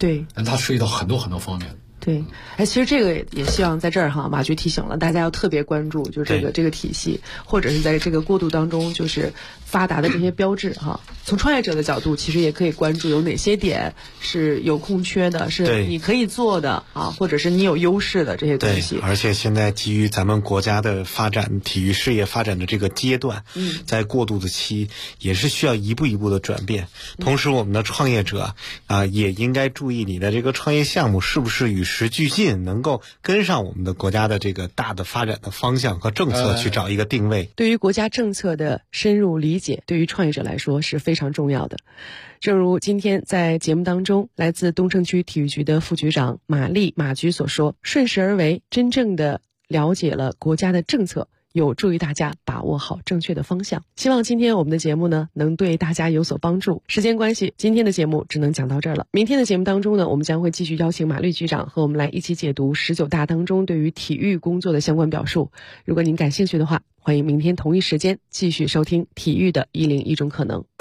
对， 它涉及到很多很多方面。 对，其实这个也希望在这儿哈，马局提醒了大家要特别关注，就是这个体系，或者是在这个过渡当中，就是发达的这些标志哈。从创业者的角度，其实也可以关注有哪些点是有空缺的，是你可以做的啊，或者是你有优势的这些东西。 对，而且现在基于咱们国家的发展，体育事业发展的这个阶段，在过渡的期，也是需要一步一步的转变。同时，我们的创业者也应该注意你的这个创业项目是不是与时俱进，能够跟上我们的国家的这个大的发展的方向和政策，去找一个定位。 对于国家政策的深入理解，对于创业者来说是非常重要的。正如今天在节目当中，来自东城区体育局的副局长马丽马局所说，顺势而为，真正的了解了国家的政策，有助于大家把握好正确的方向。希望今天我们的节目呢，能对大家有所帮助。时间关系，今天的节目只能讲到这儿了。明天的节目当中呢，我们将会继续邀请马律局长和我们来一起解读19大当中对于体育工作的相关表述。如果您感兴趣的话，欢迎明天同一时间继续收听体育的101种可能。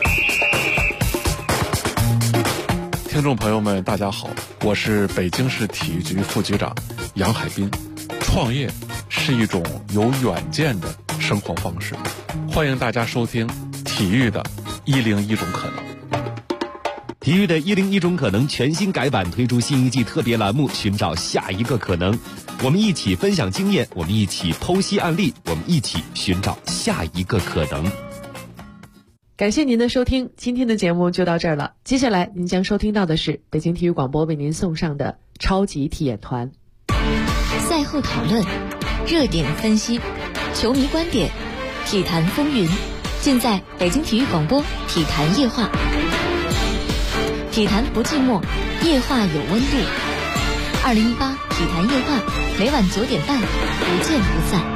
听众朋友们大家好，我是北京市体育局副局长杨海滨。创业是一种有远见的生活方式，欢迎大家收听体育的101种可能。 体育的101种可能全新改版，推出新一季特别栏目，寻找下一个可能。我们一起分享经验，我们一起剖析案例，我们一起寻找下一个可能。 感谢您的收听，今天的节目就到这儿了。接下来您将收听到的是北京体育广播为您送上的超级体验团。 赛后讨论，热点分析，球迷观点，体坛风云，尽在北京体育广播体坛夜话。体坛不寂寞，夜话有温度。2018体坛夜话，每晚9点半，不见不散。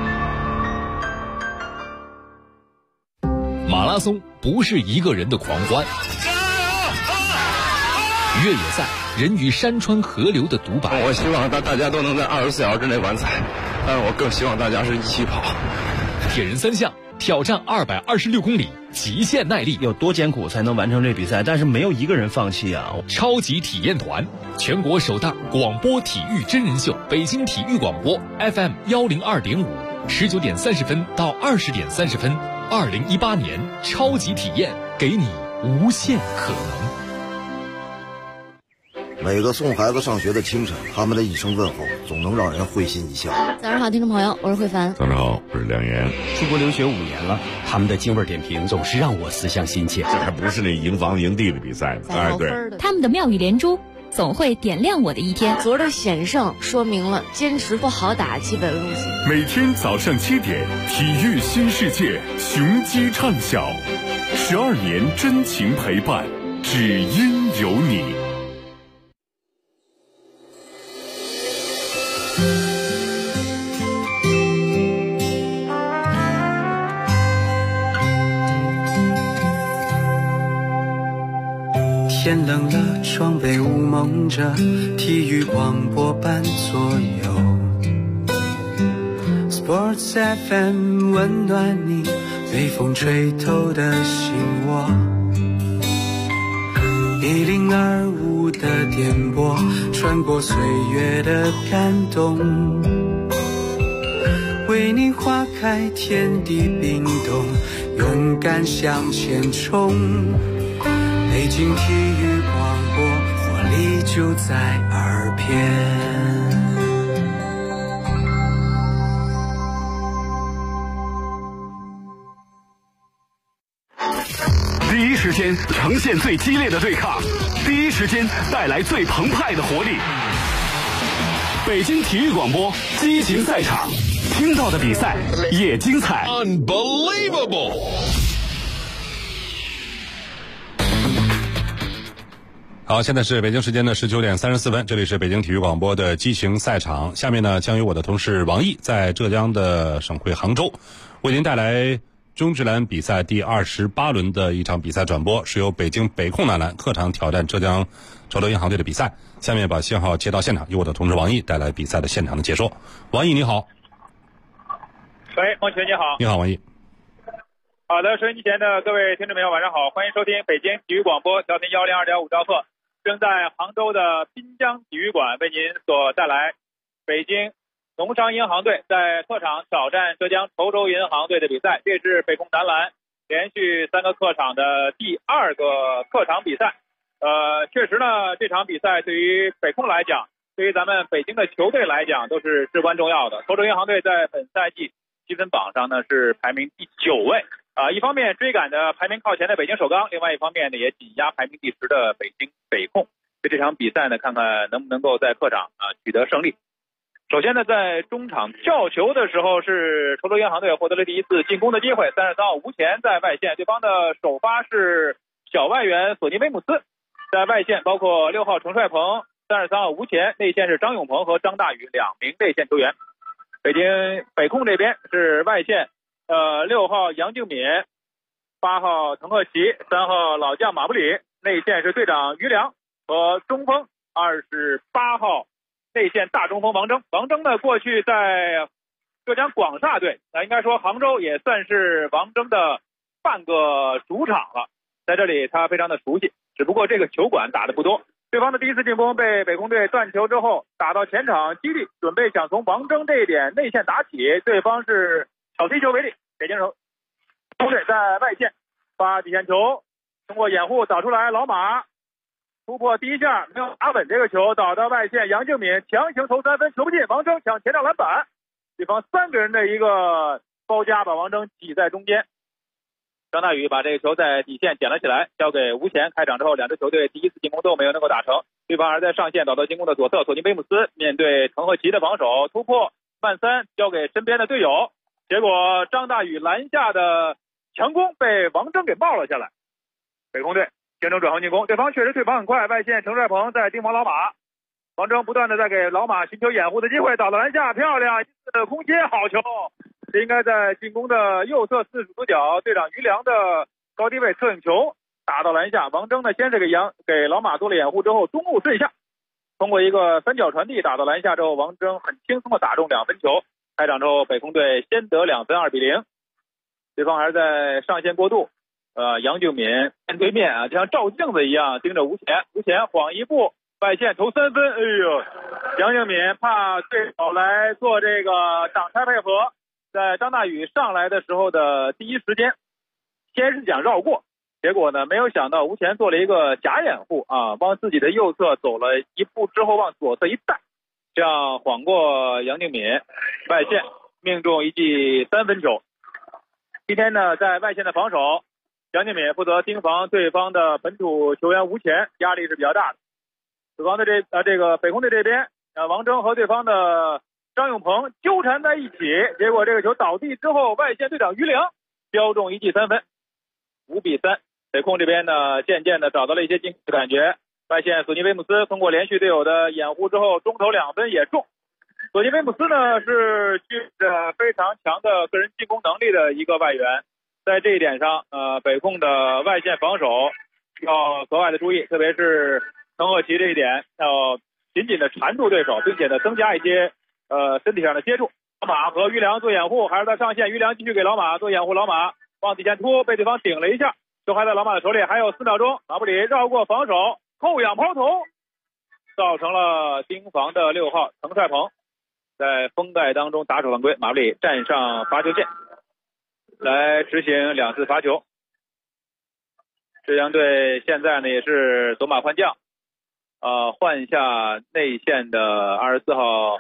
马拉松不是一个人的狂欢，越野赛人与山川河流的独白。 我希望大家都能在24小时之内完赛，但是我更希望大家是一起跑。 铁人3项挑战226公里，极限耐力， 有多艰苦才能完成这比赛？但是没有一个人放弃啊！ 超级体验团，全国首档广播体育真人秀，北京体育广播 FM 102.5，19点30分到20点30分。2018年超级体验，给你无限可能。 每个送孩子上学的清晨，他们的一声问候总能让人会心一笑。 早上好，听众朋友，我是慧凡。 早上好，我是梁岩。 出国留学5年了，他们的京味点评总是让我思乡心切。 这还不是那营房营地的比赛呢，哎，对， 他们的妙语连珠总会点亮我的一天。 昨儿的险胜说明了坚持不好打基本路线。 每天早上7点，体育新世界，雄鸡唱晓，12年真情陪伴，只因有你。 天冷了，窗被雾蒙着，体育广播伴左右。Sports FM 温暖你被风吹透的心窝。1025的电波，穿过岁月的感动，为你花开，天地冰冻，勇敢向前冲。北京体育广播，活力就在耳边。 第一时间呈现最激烈的对抗，第一时间带来最澎湃的活力。北京体育广播激情赛场，听到的比赛也精彩。 Unbelievable！ 好，现在是北京时间的19点34分，这里是北京体育广播的激情赛场。下面呢，将由我的同事王毅在浙江的省会杭州为您带来中职篮比赛第28轮的一场比赛转播，是由北京北控男篮客场挑战浙江潮州银行队的比赛。下面把信号接到现场，由我的同事王毅带来比赛的现场的解说。王毅你好。 喂，孟群你好。 你好，王毅。 好的，收音机前的各位听众朋友晚上好，欢迎收听北京体育广播调频102.5兆赫。 正在杭州的滨江体育馆为您所带来北京农商银行队在客场挑战浙江稠州银行队的比赛。这是北控男篮连续3个客场的第2个客场比赛。确实呢，这场比赛对于北控来讲，对于咱们北京的球队来讲都是至关重要的。稠州银行队在本赛季积分榜上呢是排名第9位。一方面追赶着排名靠前的北京首钢，另外一方面呢也紧压排名第10的北京北控。对这场比赛呢，看看能不能够在客场取得胜利。首先呢，在中场跳球的时候，是稠州银行队获得了第一次进攻的机会。33号吴前在外线，对方的首发是小外援索尼威姆斯，在外线包括6号程帅鹏、33号吴前，内线是张永鹏和张大宇2名内线球员。北京北控这边是外线6号杨敬敏、8号滕赫奇、3号老将马布里，内线是队长于良和中锋28号内线大中锋王铮。王铮呢，过去在浙江广厦队，应该说杭州也算是王铮的半个主场了，在这里他非常的熟悉，只不过这个球馆打的不多。对方的第一次进攻被北控队断球之后，打到前场基地，准备想从王铮这一点内线打起，对方是小踢球为例，北京队在外线发底线球，通过掩护导出来，老马突破第一下没有打稳这个球，导到外线，杨敬敏强行投3分，球不进，王铮抢前场篮板，对方3个人的一个包夹把王铮挤在中间。张大宇把这个球在底线捡了起来，交给吴前。开场之后，2支球队第一次进攻都没有能够打成，对方还在上线导到进攻的左侧，索尼威姆斯面对滕赫奇的防守，突破慢3交给身边的队友，结果张大宇篮下的强攻被王铮给冒了下来。北控队形成转横进攻，对方确实退防很快，外线程帅鹏在盯防老马，王铮不断的在给老马寻求掩护的机会，倒到篮下，漂亮一次的空接，好球，这应该在进攻的右侧4主角队长于良的高低位侧影球打到篮下。王铮呢，先是给老马做了掩护之后，中路顺下，通过一个3角传递打到篮下之后，王铮很轻松的打中2分球。开场之后，北控队先得2分，2比0。对方还是在上线过渡，杨敬敏面对面就像照镜子一样盯着吴前，吴前晃一步，外线投3分，哎呦，杨敬敏怕对手来做这个挡拆配合，在张大宇上来的时候的第一时间，先是想绕过，结果呢，没有想到吴前做了一个假掩护往自己的右侧走了一步之后，往左侧一带，这样晃过杨敬敏，外线命中一记3分球。今天呢，在外线的防守，杨敬敏负责盯防对方的本土球员吴前，压力是比较大的。对方的这个北控队这边，王铮和对方的张永鹏纠缠在一起，结果这个球倒地之后，外线队长于良标中一记3分，5比3。北控这边呢，渐渐的找到了一些进攻的感觉。外线索尼威姆斯通过连续队友的掩护之后，中投2分也中。索尼威姆斯呢，是具着非常强的个人进攻能力的一个外援，在这一点上，北控的外线防守要格外的注意，特别是滕赫奇这一点，要紧紧的缠住对手，并且呢增加一些身体上的接触。老马和于良做掩护，还是在上线，于良继续给老马做掩护，老马往底线突，被对方顶了一下，球还在老马的手里，还有4秒钟，马布里绕过防守，后仰抛投，造成了盯防的6号滕帅鹏在封盖当中打手犯规，马布里站上罚球线来执行2次罚球。浙江队现在呢也是走马换将，换下内线的24号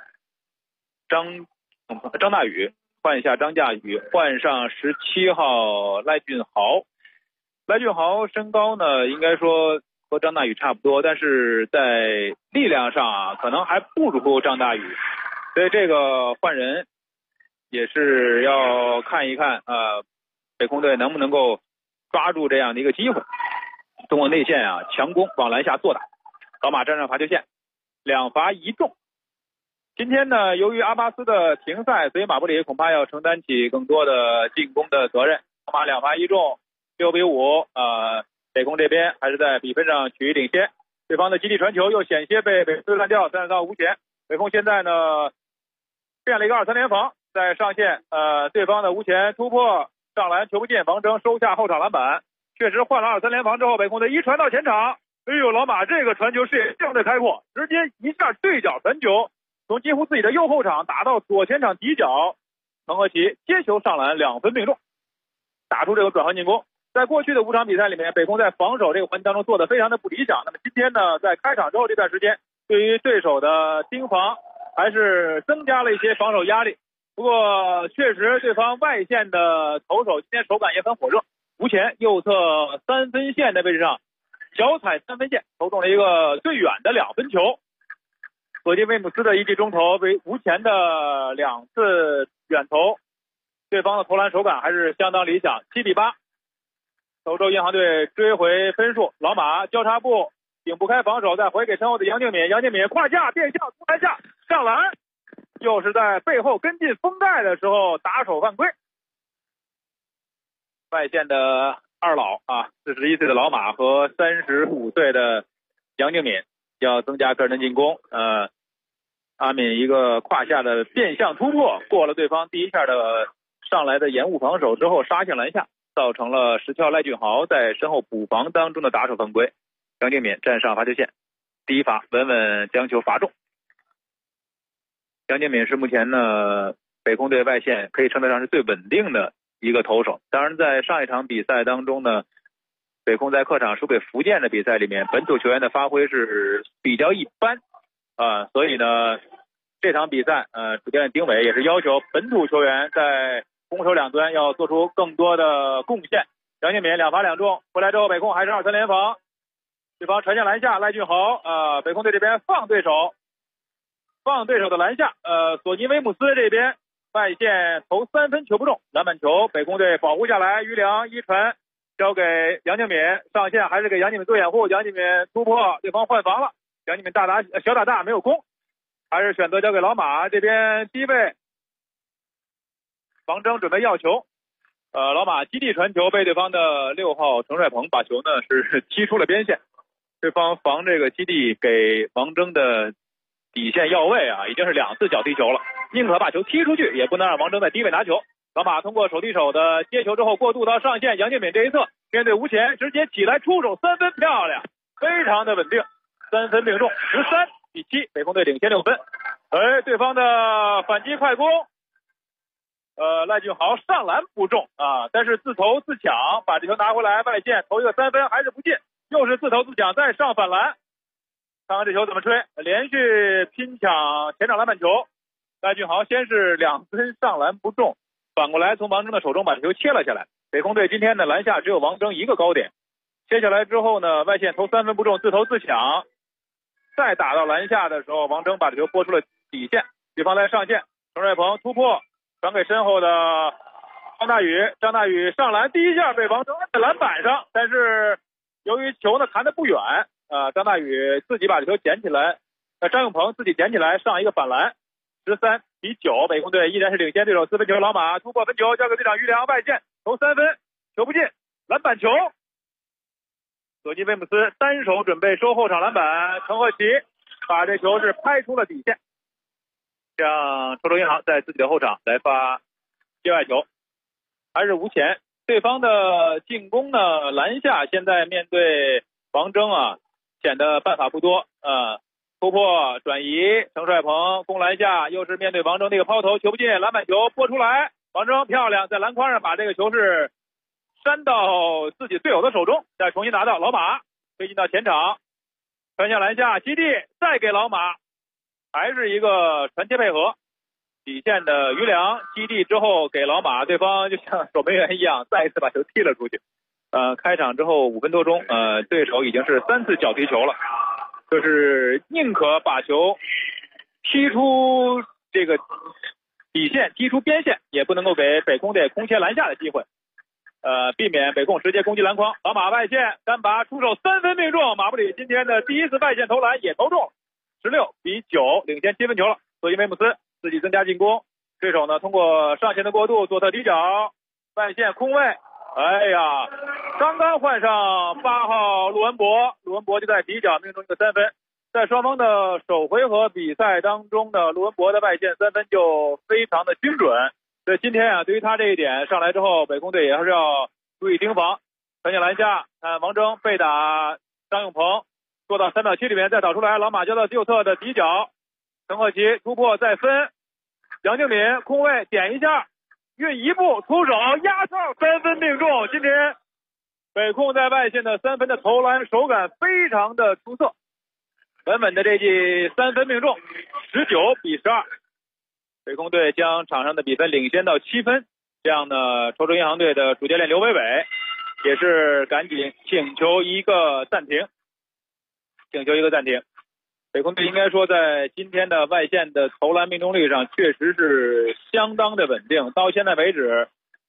张大宇，换下张大宇，换上17号赖俊豪。赖俊豪身高呢应该说和张大宇差不多，但是在力量上可能还不如张大宇，所以这个换人也是要看一看北控队能不能够抓住这样的一个机会，通过内线强攻往篮下做打。老马站上罚球线，2罚1中。今天呢，由于阿巴斯的停赛，所以马布里恐怕要承担起更多的进攻的责任。老马2罚1中，6比5，北控这边还是在比分上取领先。对方的基地传球又险些被北控干掉，30到无前。北控现在呢变了一个2-3联防，在上线，对方的无前突破上篮球不进，王铮收下后场篮板。确实换了2-3联防之后，北控队一传到前场， 哎呦，老马这个传球视野非常的开阔，直接一下对角传球，从几乎自己的右后场打到左前场底角，陈和奇接球上篮，2分命中，打出这个转换进攻。在过去的5场比赛里面，北控在防守这个环节当中做得非常的不理想。那么今天呢，在开场之后这段时间，对于对手的盯防还是增加了一些防守压力。不过确实对方外线的投手今天手感也很火热，吴前右侧3分线的位置上脚踩3分线，投中了一个最远的2分球。索金威姆斯的一记中投为吴前的2次远投，对方的投篮手感还是相当理想。7-8，德州银行队追回分数。老马交叉步顶不开防守，再回给身后的杨敬敏，杨敬敏胯下变向突篮下上篮，又是在背后跟进封盖的时候打手犯规。外线的二老啊，41岁的老马和35岁的杨敬敏要增加个人的进攻。阿敏一个胯下的变向突破，过了对方第一下的上来的延误防守之后杀向篮下，造成了10号赖俊豪在身后补防当中的打手犯规。杨敬敏站上罚球线，第一罚稳稳将球罚中。杨敬敏是目前呢北控队外线可以称得上是最稳定的一个投手。当然在上一场比赛当中呢，北控在客场输给福建的比赛里面，本土球员的发挥是比较一般所以呢这场比赛主教练丁伟也是要求本土球员在攻守两端要做出更多的贡献。杨敬敏2罚2中，回来之后北控还是2-3联防，对方传向篮下，赖俊豪北控队这边放对手的篮下，索尼威姆斯这边外线投3分球不中，篮板球北控队保护下来，于良一传交给杨敬敏，上线还是给杨敬敏做掩护，杨敬敏突破，对方换防了，杨敬敏小打大没有攻，还是选择交给老马。这边低位王征准备要球，老马基地传球被对方的6号程帅鹏把球呢是踢出了边线，对方防这个基地给王征的底线要位已经是2次脚踢球了，宁可把球踢出去也不能让王征在低位拿球。老马通过手递手的接球之后过渡到上线，杨敬敏这一侧面对吴前直接起来出手3分，漂亮，非常的稳定，3分命中，13-7，北控队领先6分。对方的反击快攻，赖俊豪上篮不中但是自投自抢把这球拿回来，外线投一个3分还是不进，又是自投自抢再上反篮，看看这球怎么吹，连续拼抢前场篮板球，赖俊豪先是2分上篮不中，反过来从王征的手中把球切了下来。北控队今天的篮下只有王征一个高点，切下来之后呢，外线投3分不中，自投自抢，再打到篮下的时候，王征把球拨出了底线，对方在上线，程帅鹏突破传给身后的张大宇上篮，第一下被王征摁在篮板上，但是由于球呢弹得不远张大宇自己把球捡起来，张永鹏自己捡起来上一个反篮，13-9，北控队依然是领先对手4分球。老马突破分球交给队长于良，外线投3分球不进，篮板球，索尼威姆斯单手准备收后场篮板，陈赫奇把这球是拍出了底线，让德州银行在自己的后场来发界外球。还是吴前，对方的进攻呢篮下现在面对王征显得办法不多突破转移，程帅鹏攻篮下，又是面对王征那个抛投球不进，篮板球拨出来，王征漂亮在篮筐上把这个球是扇到自己队友的手中，再重新拿到，老马推进到前场传向篮下，基地再给老马，还是一个传切配合，底线的于良基地之后给老马，对方就像守门员一样再一次把球踢了出去。开场之后5分多钟对手已经是3次脚踢球了，就是宁可把球踢出这个底线，踢出边线，也不能够给北控队空切篮下的机会，避免北控直接攻击篮筐。老马外线单拔出手3分命中，马布里今天的第一次外线投篮也投中，16-9，领先7分球了。索伊梅姆斯自己增加进攻，对手呢通过上线的过渡，左侧底角外线空位，刚刚换上8号陆文博就在底角命中一个3分。在双方的首回合比赛当中的陆文博的外线3分就非常的精准，所以今天对于他这一点上来之后，北控队也还是要注意盯防。传向篮下，王征被打，张永鹏做到3秒7里面再导出来，老马交到右侧的底角，陈鹤奇突破再分，杨敬敏空位点一下，运一步出手压哨，3分命中。今天北控在外线的3分的投篮手感非常的出色，稳稳的这记3分命中，19-12。北控队将场上的比分领先到7分。这样呢，稠州银行队的主教练刘伟伟也是赶紧请求一个暂停。北控队应该说在今天的外线的投篮命中率上确实是相当的稳定，到现在为止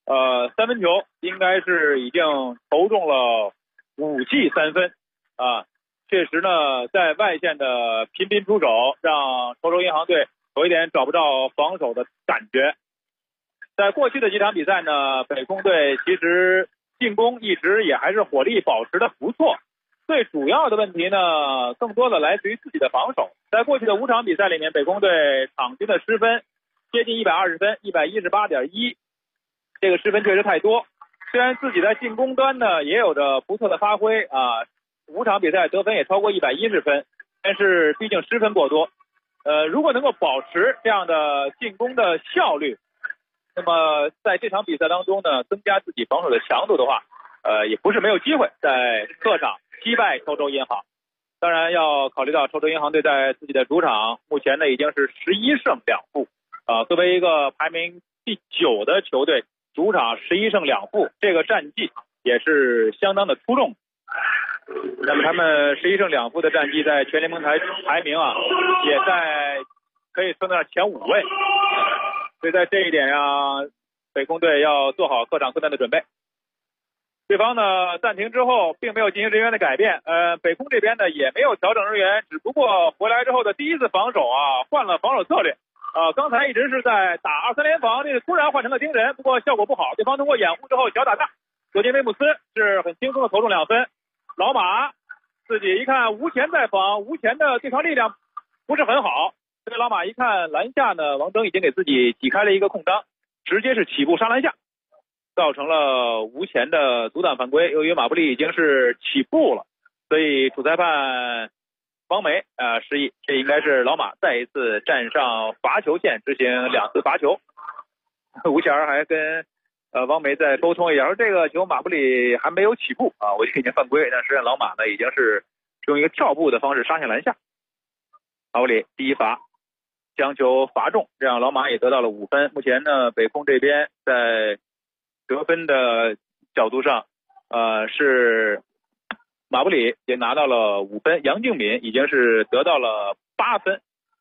3分球应该是已经投中了5记3分啊，确实呢在外线的频频出手让稠州银行队有一点找不到防守的感觉。在过去的几场比赛呢，北控队其实进攻一直也还是火力保持的不错，最主要的问题呢更多的来自于自己的防守。在过去的5场比赛里面，北控队场均的失分接近120分 118.1， 这个失分确实太多。虽然自己在进攻端呢也有着不错的发挥啊，5场比赛得分也超过110分，但是毕竟失分过多。如果能够保持这样的进攻的效率，那么在这场比赛当中呢，增加自己防守的强度的话，也不是没有机会在客场击败稠州银行。当然要考虑到稠州银行队在自己的主场目前呢已经是11胜2负，作为一个排名第9的球队，主场11胜2负，这个战绩也是相当的出众。那么他们11胜2负的战绩在全联盟排名啊，也在可以称得上前5位。所以在这一点上，北控队要做好客场作战的准备。对方呢暂停之后并没有进行人员的改变，北控这边呢也没有调整人员，只不过回来之后的第一次防守换了防守策略。刚才一直是在打2-3联防，这是突然换成了盯人，不过效果不好，对方通过掩护之后小打大，索金威姆斯是很轻松的投中2分。老马自己一看吴前在防，吴前的对抗力量不是很好，所以老马一看篮下呢，王铮已经给自己挤开了一个空当，直接是起步杀篮下，造成了吴前的阻挡犯规。由于马布里已经是起步了，所以主裁判王梅示意，这应该是老马再一次站上罚球线执行2次罚球。吴前还跟王梅再沟通一下，说这个球马布里还没有起步我就已经犯规，但实际上老马呢已经是用一个跳步的方式杀向篮下。马布里第一罚将球罚中，这样老马也得到了5分。目前呢北控这边在得分的角度上是马布里也拿到了5分，杨敬敏已经是得到了8分。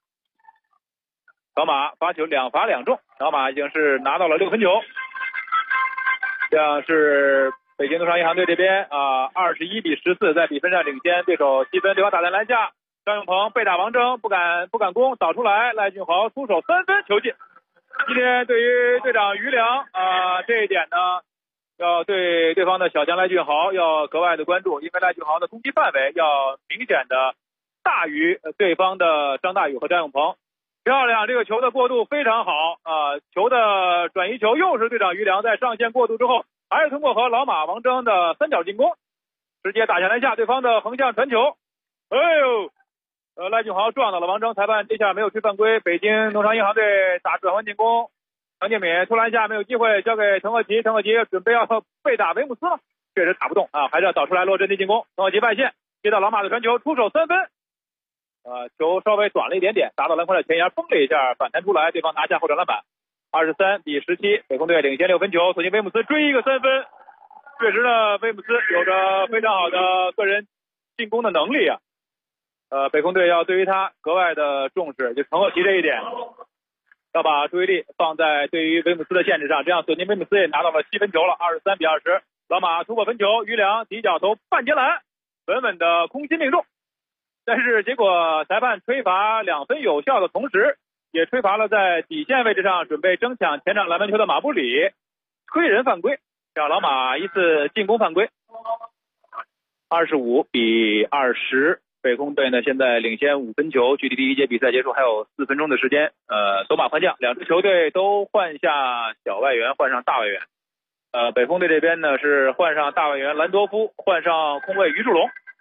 老马罚球2罚2中，老马已经是拿到了6分球。这样是北京农商银行队这边21-14在比分上领先对手7分。对方打在篮下，张永鹏被打王铮不敢攻，导出来，赖俊豪出手3分球进。今天对于队长于良这一点呢，要对对方的小将赖俊豪要格外的关注，因为赖俊豪的攻击范围要明显的大于对方的张大宇和张永鹏。漂亮，这个球的过渡非常好球的转移球又是队长于良在上线过渡之后，还是通过和老马王铮的三角进攻直接打下篮下对方的横向传球。赖俊豪撞到了王铮，裁判这下没有吹犯规。北京农商银行队打转换进攻，杨敬敏突篮下没有机会，交给陈鹤奇，陈鹤奇准备要被打维姆斯了，确实打不动还是要导出来落阵地进攻。陈鹤奇外线接到老马的传球，出手3分球稍微短了一点点，打到篮筐的前沿，崩了一下，反弹出来，对方拿下后场篮板，23-17，北控队领先6分球。索性威姆斯追一个3分，确实呢，威姆斯有着非常好的个人进攻的能力北控队要对于他格外的重视，就陈鹤奇这一点，要把注意力放在对于威姆斯的限制上，这样索尼威姆斯也拿到了7分球了，23-20。老马突破分球，于良底角投半截篮，稳稳的空心命中。但是结果裁判吹罚2分有效的同时，也吹罚了在底线位置上准备争抢前场篮板球的马布里推人犯规，让老马一次进攻犯规。25-20，北控队呢现在领先5分球，距离第一节比赛结束还有4分钟的时间。走马换将，两支球队都换下小外援，换上大外援。北控队这边呢是换上大外援兰多夫，换上空位于树龙。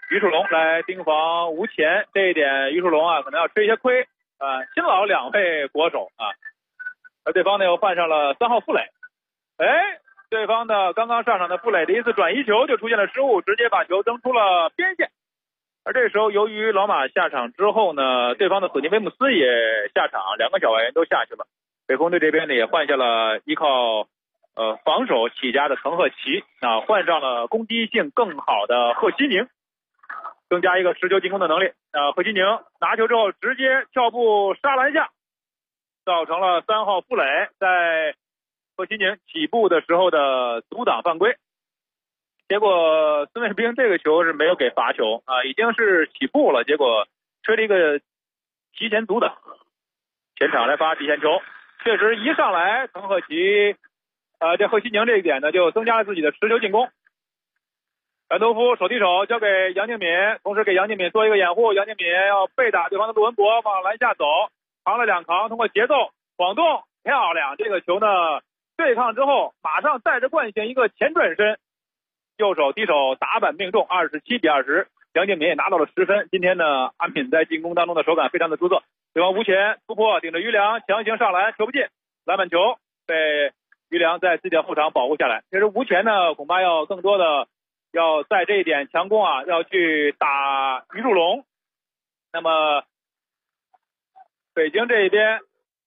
于树龙来盯防吴前，这一点于树龙啊可能要吃一些亏。新老两位国手啊，而对方呢又换上了3号傅磊。对方的刚刚上场的傅磊的一次转移球就出现了失误，直接把球蹬出了边线。而这时候由于老马下场之后呢，对方的索尼威姆斯也下场，2个小外援都下去了。北空队这边呢也换下了依靠防守起家的滕赫奇，换上了攻击性更好的贺西宁，增加一个持球进攻的能力。贺西宁拿球之后直接跳步杀篮下，造成了3号傅磊在贺西宁起步的时候的阻挡犯规。结果孙卫兵这个球是没有给罚球已经是起步了，结果吹了一个提前阻挡，前场来罚底线球。确实一上来滕赫奇这贺西宁这一点呢就增加了自己的持球进攻。兰多夫手递手交给杨敬敏，同时给杨敬敏做一个掩护，杨敬敏要背打对方的陆文博，往篮下走，扛了2扛，通过节奏晃动，漂亮。这个球呢对抗之后马上带着惯性一个前转身，右手低手打板命中，27-20，杨敬敏也拿到了10分。今天呢安敏在进攻当中的手感非常的出色，对方吴前突破顶着于良强行上篮，球不进，篮板球被于良在自己的后场保护下来。其实吴前呢恐怕要更多的要在这一点强攻要去打于树龙。那么北京这一边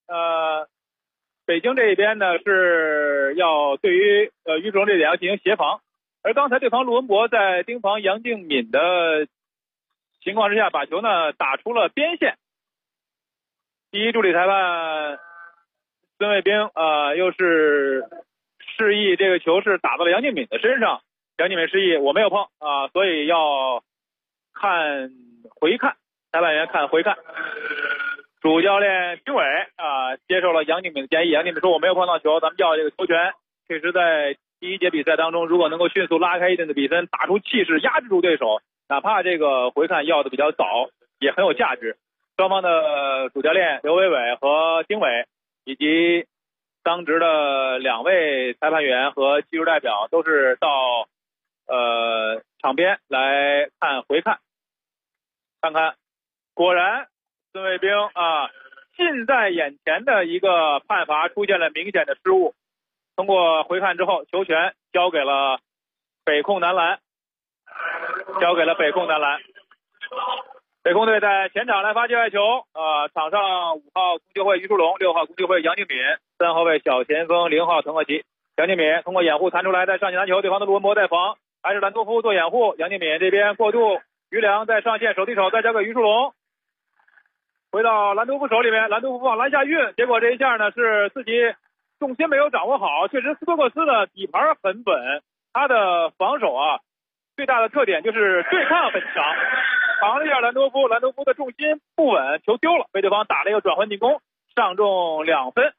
呢是要对于于树龙这一点要进行协防。而刚才对方陆文博在盯防杨敬敏的情况之下，把球呢打出了边线。第一助理裁判孙卫兵又是示意这个球是打到了杨敬敏的身上，杨敬敏示意我没有碰所以要看回看，裁判员看回看。主教练丁伟接受了杨敬敏的建议，杨敬敏说我没有碰到球，咱们要这个球权。确实在第一节比赛当中，如果能够迅速拉开一定的比分，打出气势，压制住对手，哪怕这个回看要的比较早也很有价值。双方的主教练刘伟伟和丁伟以及当值的2位裁判员和技术代表都是到场边来看回看，看看果然孙卫兵近在眼前的一个判罚出现了明显的失误。通过回看之后，球权交给了北控男篮，北控队在前场来发界外球，场上5号攻击会于树龙，6号攻击会杨敬敏，3号位小前锋0号滕赫奇。杨敬敏通过掩护弹出来，在上线拿球，对方的陆文博在防，还是兰多夫做掩护，杨敬敏这边过渡，于良在上线手递手再交给于树龙，回到兰多夫手里面，兰多夫往篮下运，结果这一下呢是自己重心没有掌握好。确实斯托克斯的底盘很稳，他的防守最大的特点就是对抗很强，扛了一下兰多夫的重心不稳，球丢了，被对方打了一个转换进攻，上中2分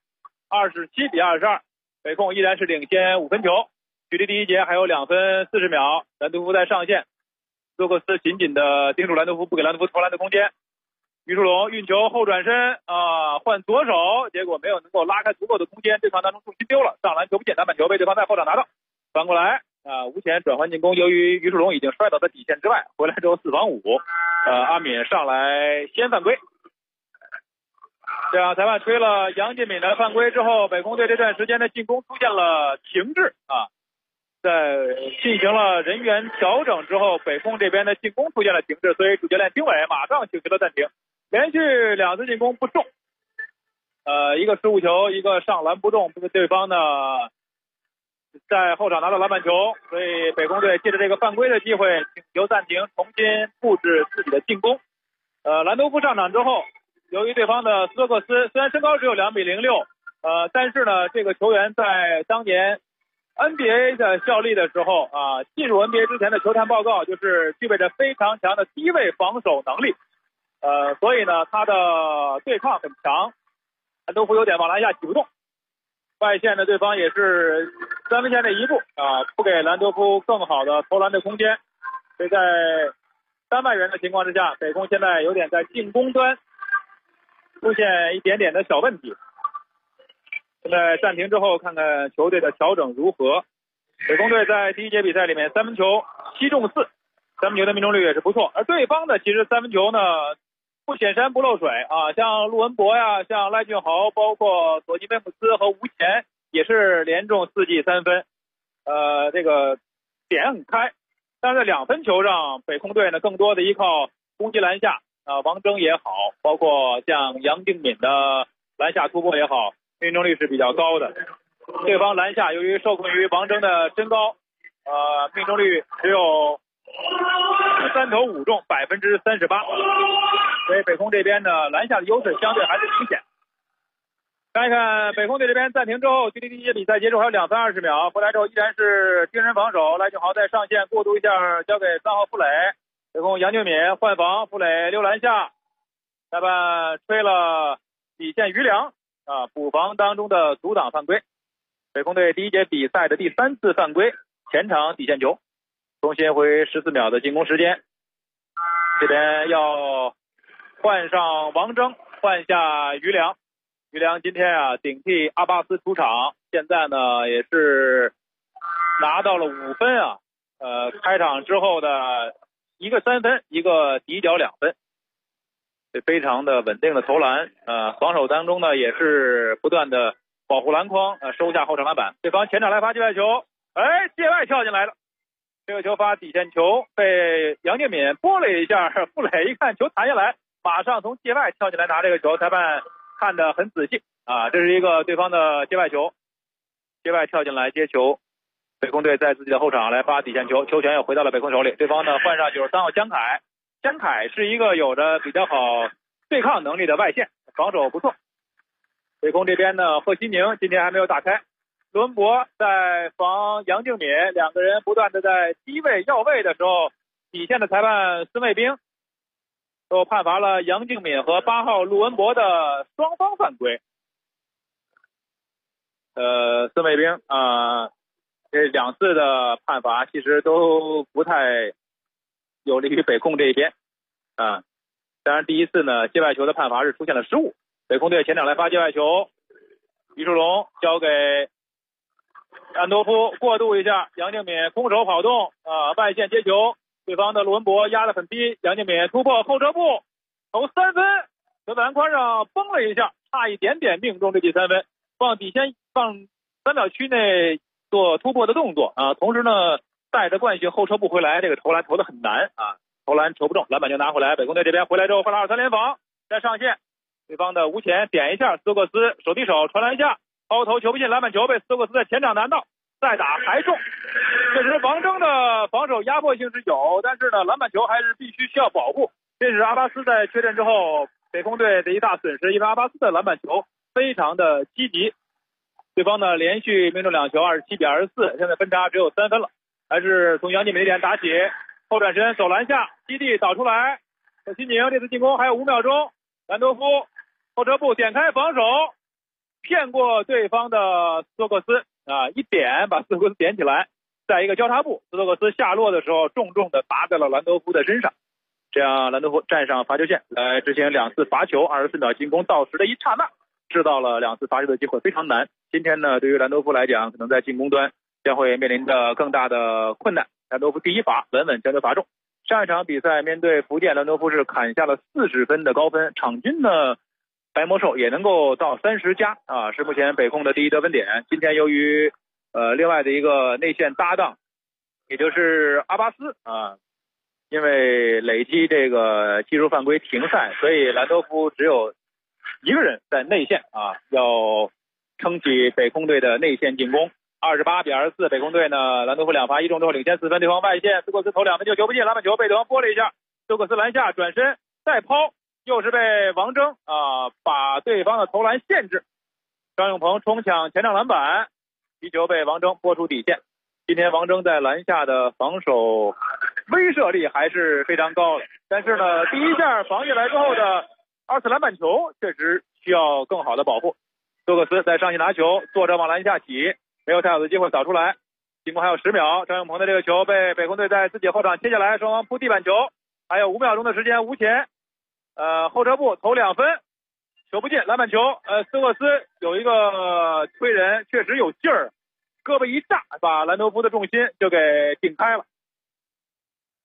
，27-22，北控依然是领先5分球，距离第一节还有2分40秒，兰多夫在上线，斯托克斯紧紧的盯住兰多夫，不给兰多夫投篮的空间。于树龙运球后转身换左手，结果没有能够拉开足够的空间，对抗当中重心丢了，上篮球不进，篮板球被对方在后场拿到，反过来吴前转换进攻，由于于树龙已经摔倒在底线之外，回来之后4防5，阿敏上来先犯规。这样裁判吹了杨敬敏的犯规之后，北控队这段时间的进攻出现了停滞在进行了人员调整之后，北控这边的进攻出现了停滞，所以主教练丁伟马上请求了暂停。连续2次进攻不中，一个失误球，一个上篮不中，对方呢在后场拿到篮板球，所以北控队借着这个犯规的机会请求暂停，重新布置自己的进攻。兰多夫上场之后，由于对方的斯托克斯虽然身高只有2.06米，但是呢这个球员在当年 NBA 的效力的时候进入 NBA 之前的球探报告就是具备着非常强的低位防守能力，所以呢他的对抗很强，兰多夫有点往篮下挤不动，外线的对方也是3分线内一步不给兰多夫更好的投篮的空间，所以在3万人的情况之下，北控现在有点在进攻端出现一点点的小问题。现在暂停之后看看球队的调整如何。北控队在第一节比赛里面3分球7中4， 三分球的命中率也是不错。而对方的其实三分球呢不显山不漏水啊，像陆文博呀，像赖俊豪，包括索尼威姆斯和吴前也是连中4记3分，这个点很开。但是在2分球上，北控队呢更多的依靠攻击篮下王铮也好，包括像杨定敏的篮下突破也好，命中率是比较高的。对方篮下由于受困于王铮的身高，命中率只有3投5中38%，所以北控这边的篮下的优势相对还是明显。看一看北控队这边暂停之后，距离第一节比赛结束还有2分20秒，回来之后依然是精神防守，赖俊豪在上线过渡一下，交给3号傅磊，北控杨定敏换防，傅磊溜篮下，裁判吹了底线余粮补防当中的阻挡犯规。北控队第一节比赛的第3次犯规，前场底线球，重新回14秒的进攻时间。这边要换上王铮，换下余粮。余粮今天顶替阿巴斯出场，现在呢也是拿到了5分开场之后的一个3分，一个底角2分，非常的稳定的投篮，防守当中呢也是不断的保护篮筐，收下后场篮板。对方前场来发界外球，界外跳进来了，这个球发底线球被杨定敏拨了一下，傅磊一看球弹下来，马上从界外跳进来拿这个球，裁判看得很仔细这是一个对方的界外球，界外跳进来接球，北控队在自己的后场来发底线球，球权又回到了北控手里。对方呢换上93号江凯，江凯是一个有着比较好对抗能力的外线，防守不错。北控这边呢，贺西宁今天还没有打开，伦博在防杨定敏，两个人不断的在低位要位的时候，底线的裁判孙卫兵都判罚了杨定敏和8号陆文博的双方犯规。孙卫兵这2次的判罚其实都不太有利于北控这一边当然第一次呢界外球的判罚是出现了失误，北控队前场来发界外球，于树龙交给安多夫过渡一下，杨定敏空手跑动外线接球，对方的陆文博压得很低，杨定敏突破后撤步投3分，球在篮筐上崩了一下，差一点点命中这记3分，放底线放3秒区内做突破的动作同时呢带着惯性后撤步回来，这个投篮投得很难投篮投不中，篮板就拿回来。北控队这边回来之后换了2-3联防，再上线，对方的吴前点一下，斯托克斯手递手传篮下，抛投球不进，篮板球被斯托克斯在前场拿到，再打还中。确实王铮的防守压迫性是有，但是呢篮板球还是必须需要保护，这是阿巴斯在缺阵之后北控队的一大损失，因为阿巴斯的篮板球非常的积极，对方呢连续命中2球27-24，现在分差只有3分了，还是从杨定敏点打起，后转身走篮下，基地导出来，贺西宁这次进攻还有5秒钟，兰多夫后撤步点开防守，骗过对方的斯托克斯一点把斯托克斯点起来，在一个交叉步，斯托克斯下落的时候重重的砸在了兰多夫的身上，这样兰多夫站上罚球线来执行2次罚球，24秒进攻到时的一刹那制造了2次罚球的机会，非常难。今天呢对于兰多夫来讲，可能在进攻端将会面临着更大的困难。兰多夫第一罚稳稳将球罚中。上一场比赛面对福建，兰多夫是砍下了40分的高分，场均呢白魔兽也能够到30加是目前北控的第一得分点。今天由于另外的一个内线搭档，也就是阿巴斯因为累积这个技术犯规停赛，所以兰多夫只有一个人在内线要撑起北控队的内线进攻。28-24，北控队呢兰多夫2罚1中之后领先4分，对方外线斯托克斯投2分球不进，篮板球被对方拨了一下，斯托克斯篮下转身再抛，又是被王铮把对方的投篮限制，张永鹏冲抢前场篮板，皮球被王铮拨出底线。今天王铮在篮下的防守威慑力还是非常高的，但是呢第一下防下来之后的2次篮板球确实需要更好的保护。斯托克斯在上线拿球，坐着往篮下起，没有太好的机会扫出来，进攻还有10秒，张永鹏的这个球被北控队在自己后场切下来，双方扑地板球，还有5秒钟的时间，无前后撤步投2分，球不进，篮板球斯托克斯有一个推人确实有劲儿，胳膊一炸把兰多夫的重心就给顶开了。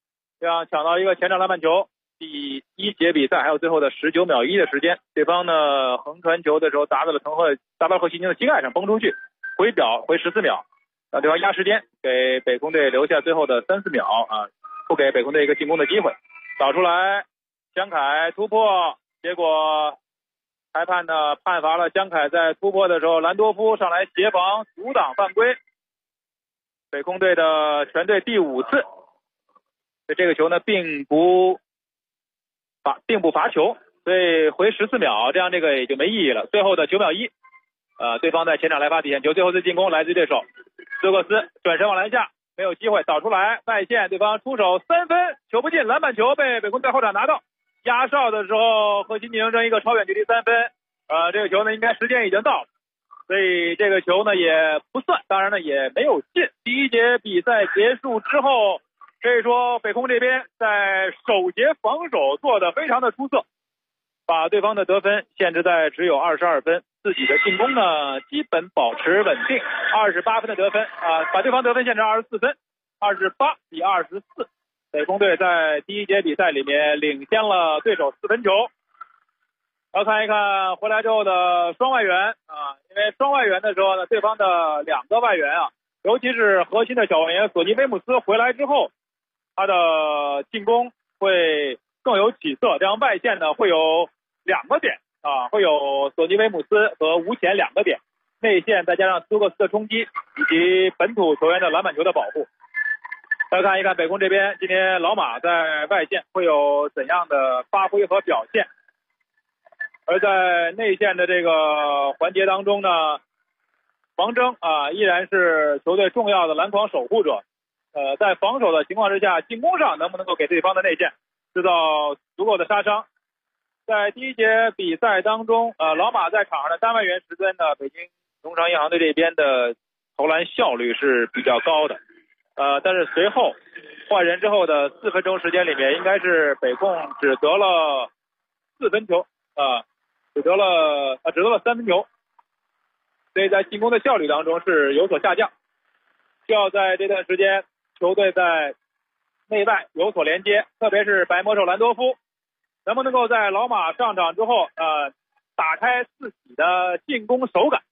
这样抢到一个前场篮板球。第一节比赛还有最后的19秒1的时间，对方呢横传球的时候砸到何西宁的膝盖上，崩出去，回14秒，让对方压时间，给北空队留下最后的3-4秒啊，不给北空队一个进攻的机会。导出来，江凯突破，结果裁判呢判罚了江凯在突破的时候，兰多夫上来协防阻挡犯规，北空队的全队第5次。这个球呢并不罚球，所以回14秒，这样这个也就没意义了。最后的9秒1，对方在前场来发底线球，最后的进攻来自于对手斯科斯，转身往篮下，没有机会，导出来外线，对方出手3分，球不进，篮板球被北空在后场拿到。压哨的时候，何西宁扔一个超远距离3分，这个球呢应该时间已经到了，所以这个球呢也不算，当然呢也没有进。第一节比赛结束之后，可以说北空这边在首节防守做得非常的出色，把对方的得分限制在只有22分，自己的进攻呢基本保持稳定，28分的得分把对方得分限制24分，28比24。北空队在第一节比赛里面领先了对手4分球。要看一看回来之后的双外援因为双外援的时候呢，对方的2个外援尤其是核心的小外援索尼威姆斯回来之后，他的进攻会更有起色，这样外线呢会有2个点会有索尼威姆斯和吴前2个点，内线再加上斯科斯的冲击以及本土球员的篮板球的保护。再看一看北空这边今天老马在外线会有怎样的发挥和表现，而在内线的这个环节当中呢，王铮依然是球队重要的篮筐守护者，在防守的情况之下，进攻上能不能够给对方的内线制造足够的杀伤。在第一节比赛当中老马在场上的单外援时间呢，北京农商银行队这边的投篮效率是比较高的，但是随后换人之后的4分钟时间里面，应该是北控只得了4分球只得了3分球，所以在进攻的效率当中是有所下降，需要在这段时间球队在内外有所连接，特别是白魔兽兰多夫能不能够在老马上场之后打开自己的进攻手感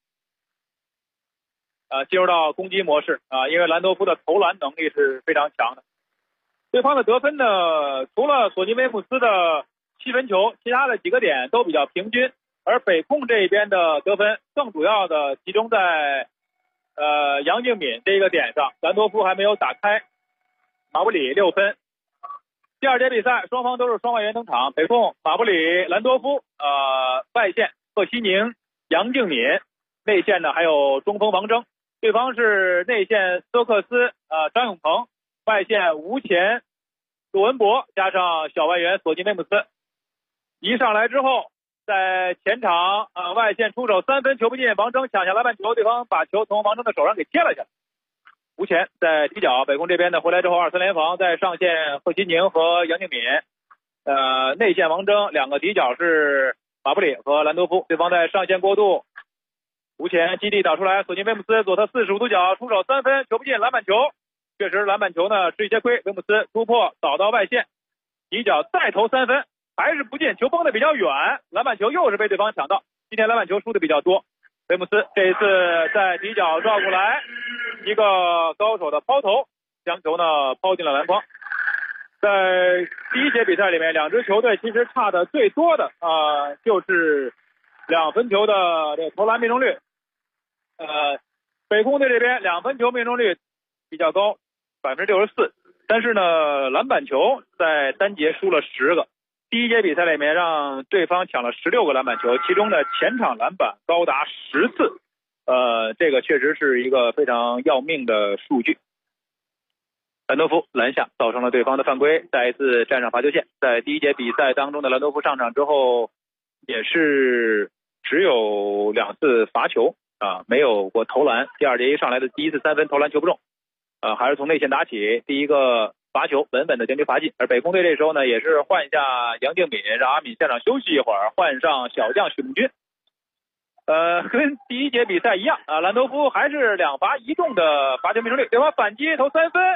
进入到攻击模式因为兰多夫的投篮能力是非常强的。对方的得分呢，除了索尼威姆斯的7分球，其他的几个点都比较平均，而北控这边的得分更主要的集中在杨敬敏这一个点上，兰多夫还没有打开。马布里6分。第2节比赛双方都是双外援登场，北控马布里、兰多夫外线贺西宁、杨敬敏，内线呢还有中锋王铮，对方是内线斯科斯张永鹏，外线吴前、鲁文博加上小外援索尼威姆斯。一上来之后，在前场外线出手3分球不进，王铮抢下篮板球，对方把球从王铮的手上给贴了下来。吴前在底角，北控这边呢回来之后2-3联防，在上线贺西宁和杨敬敏，内线王铮，2个底角是马布里和兰多夫，对方在上线过渡，吴前基地打出来，索尼威姆斯左侧45度角出手3分球不进，篮板球，确实篮板球呢吃一些亏，威姆斯突破扫到外线，底角再投3分还是不进，球崩的比较远，篮板球又是被对方抢到，今天篮板球输的比较多。威姆斯这一次在底角绕过来一个高手的抛投，将球呢抛进了篮筐。在第1节比赛里面，2支球队其实差的最多的就是2分球的这个投篮命中率。北控队这边2分球命中率比较高，64%，但是呢篮板球在单节输了10个。第1节比赛里面让对方抢了16个篮板球，其中的前场篮板高达10次，这个确实是一个非常要命的数据。兰多夫篮下造成了对方的犯规，再一次站上罚球线。在第1节比赛当中的兰多夫上场之后，也是只有2次罚球没有过投篮。第2节一上来的第1次3分投篮球不中，还是从内线打起，第一个罚球稳稳的将球罚进。而北控队这时候呢也是换一下杨敬敏，让阿敏下场休息一会儿，换上小将许梦军。跟第1节比赛一样兰多夫还是2罚1中的罚球命中率，对方反击投3分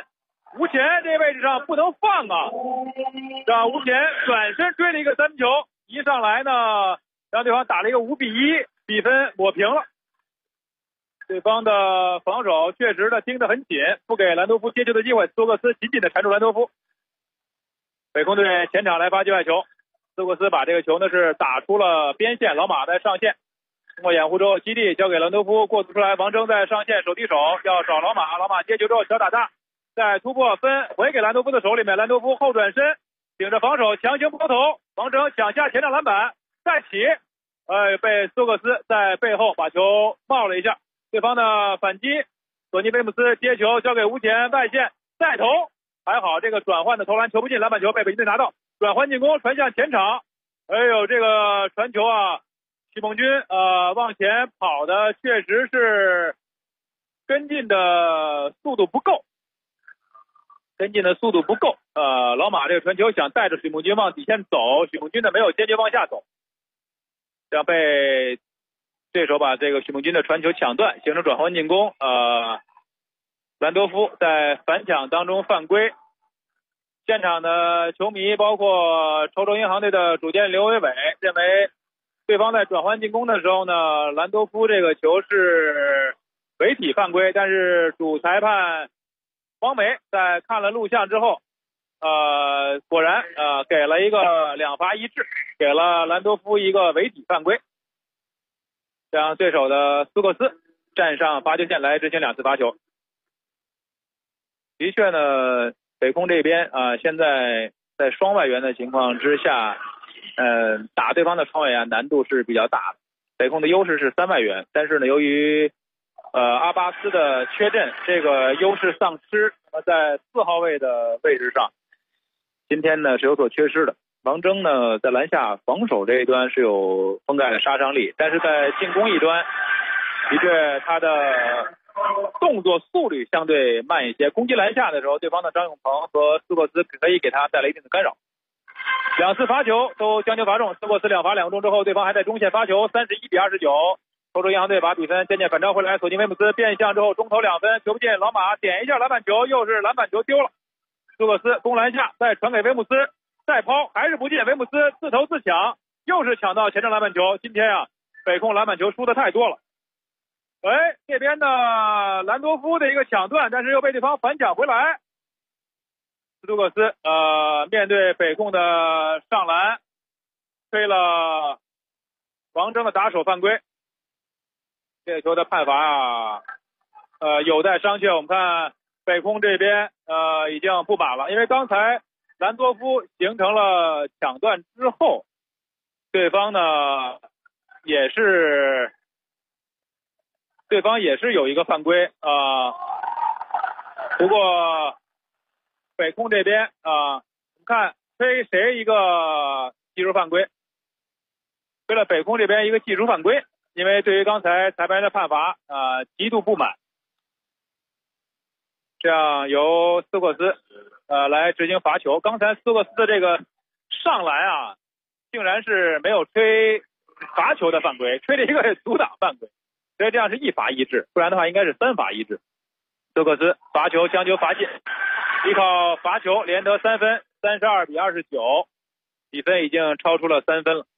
吴前这位置上不能放啊，让吴前转身追了一个三分球，一上来呢让对方打了一个5-1，比分抹平了。对方的防守确实的盯得很紧，不给兰多夫接球的机会，斯托克斯紧紧的缠住兰多夫。北空队前场来发界外球，斯托克斯把这个球呢是打出了边线，老马在上线，通过掩护之后基地交给兰多夫，过渡出来，王铮在上线手递手要找老马，老马接球之后小打大，再突破分回给兰多夫的手里面，兰多夫后转身顶着防守强行抛投，王铮抢下前场篮板再起，被斯托克斯在背后把球冒了一下，对方的反击，索尼威姆斯接球交给吴前外线再投，还好这个转换的投篮球不进，篮板球被北京队拿到，转换进攻传向前场，这个传球啊，许梦军往前跑的确实是跟进的速度不够，老马这个传球想带着许梦军往底线走，许梦军呢没有坚决往下走，这样被对手把这个许梦军的传球抢断，形成转换进攻。兰多夫在反抢当中犯规，现场的球迷包括稠州银行队的主监刘伟伟认为对方在转换进攻的时候呢，兰多夫这个球是违体犯规，但是主裁判黄梅在看了录像之后果然给了一个2罚1掷，给了兰多夫一个违体犯规，让对手的斯科斯站上罚球线来执行2次罚球。的确呢，北空这边现在在双外援的情况之下，打对方的双外援难度是比较大的。北空的优势是3外援，但是呢，由于阿巴斯的缺阵，这个优势丧失，在4号位的位置上，今天呢是有所缺失的。王铮呢在篮下防守这一端是有封盖的杀伤力，但是在进攻一端，的确他的动作速率相对慢一些，攻击篮下的时候，对方的张永鹏和斯科斯可以给他带来一定的干扰。2次罚球都将球罚中，斯科斯2罚2中之后，对方还在中线发球，31-29。稠州银行队把比分渐渐反超回来，索尼威姆斯变向之后中投2分，球不进，老马点一下篮板球，又是篮板球丢了。斯科斯攻篮下，再传给威姆斯，再抛还是不进，威姆斯自投自抢，又是抢到前场篮板球。今天北空篮板球输的太多了。这边的兰多夫的一个抢断，但是又被对方反抢回来。斯图克斯面对北空的上篮，吹了王铮的打手犯规。这个球的判罚有待商榷。我们看北空这边已经不满了，因为刚才兰多夫形成了抢断之后，对方也是有一个犯规不过北空这边我们看吹谁一个技术犯规，吹了北空这边一个技术犯规，因为对于刚才裁判员的判罚极度不满，这样由斯科斯来执行罚球。刚才斯科斯的这个上篮竟然是没有吹罚球的犯规，吹了一个阻挡犯规，所以这样是1罚1掷，不然的话应该是3罚1掷。斯科斯罚球将球罚进，依靠罚球连得3分，32-29，比分已经超出了3分了。